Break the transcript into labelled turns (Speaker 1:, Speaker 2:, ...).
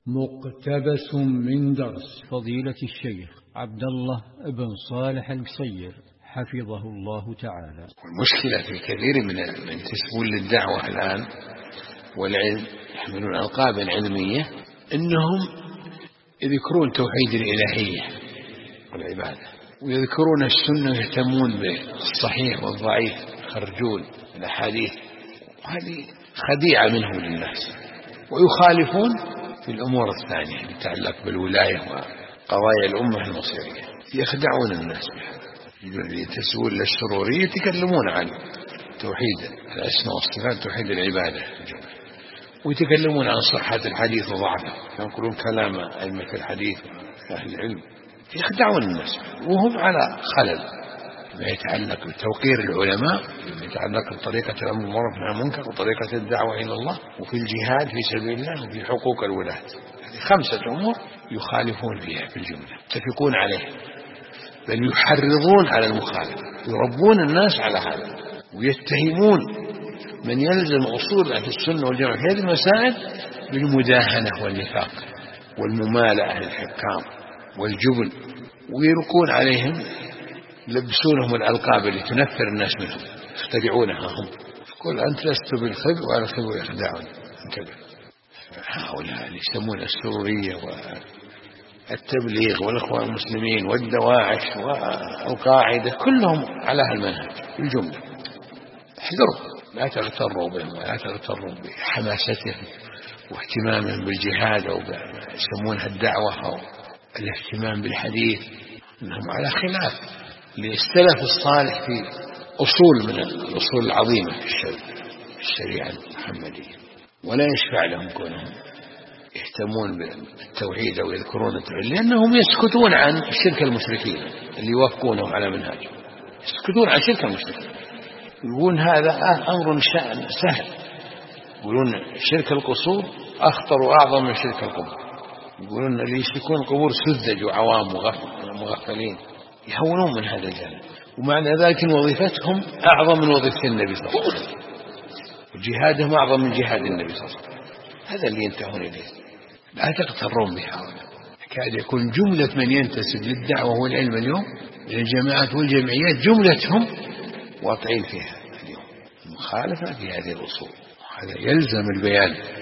Speaker 1: مقتبس من درس فضيلة الشيخ عبد الله بن صالح القصير حفظه الله تعالى.
Speaker 2: المشكلة في كثير من تسبون للدعوة الآن والعلم يحملون ألقابا علمية إنهم يذكرون توحيد الإلهية والعبادة ويذكرون السنة، يهتمون بالصحيح والضعيف، يخرجون الأحاديث، وهذه خديعة منهم للناس. ويخالفون في الأمور الثانية تتعلق بالولاية وقضايا الأمة المصيرية، يخدعون الناس بهذا. يتسوون للسرورية يتكلمون عن توحيد الأسماء والصفات، توحيد العبادة، ويتكلمون عن صحة الحديث وضعفه، ينقلون كلام أئمة الحديث وأهل العلم، يخدعون الناس وهم على خلل ما يتعلق بتوقير العلماء، ما يتعلق بطريقة الأمر بالمعروف والنهي عن المنكر وطريقة الدعوة إلى الله وفي الجهاد في سبيل الله وفي حقوق الولاة. هذه 5 أمور يخالفون فيها في الجملة، يتفقون عليها، بل يحرضون على المخالفة، يربون الناس على هذا، ويتهمون من يلزم أصول أهل السنة والجماعة في هذه المسائل بالمداهنة والنفاق والممالأة للحكام والجبن، ويرقون عليهم، يلبسونهم الألقاب اللي تنفر الناس منهم، يخترعونها هم. يقول أنت لست بالخبء وعلى الخبء يخدعون. انتبه، هؤلاء اللي يسمون السرورية والتبليغ والإخوان المسلمين والدواعش والقاعدة كلهم على هالمنهج بالجملة. احذروا، لا تغتروا بهم ولا تغتروا بحماستهم واهتمامهم بالجهاد أو يسمونها الدعوة أو الاهتمام بالحديث، إنهم على خلاف للسلف الصالح في أصول من الأصول العظيمة في الشريعة المحمدية، ولا يشفع لهم كونهم يهتمون بالتوحيد أو يذكرون التوحيد، لأنهم يسكتون عن شرك المشركين اللي يوافقونهم على منهج، يسكتون عن شرك المشركين، يقولون هذا أمر سهل، يقولون شرك القصور أخطر وأعظم من شرك القبور، يقولون اللي يشركون القبور سذج وعوام مغفلين، يهونون من هذا الجانب، ومعنى ذلك إن وظيفتهم أعظم من وظيفة النبي صلى الله عليه وسلم، وجهادهم أعظم من جهاد النبي صلى الله عليه وسلم. هذا اللي ينتهون إليه، لا تغترون بهؤلاء. كاد يكون جملة من ينتسب للدعوة والعلم اليوم للجماعات والجمعيات جملتهم واقعين فيها اليوم المخالفة في هذه الأصول، هذا يلزم البيان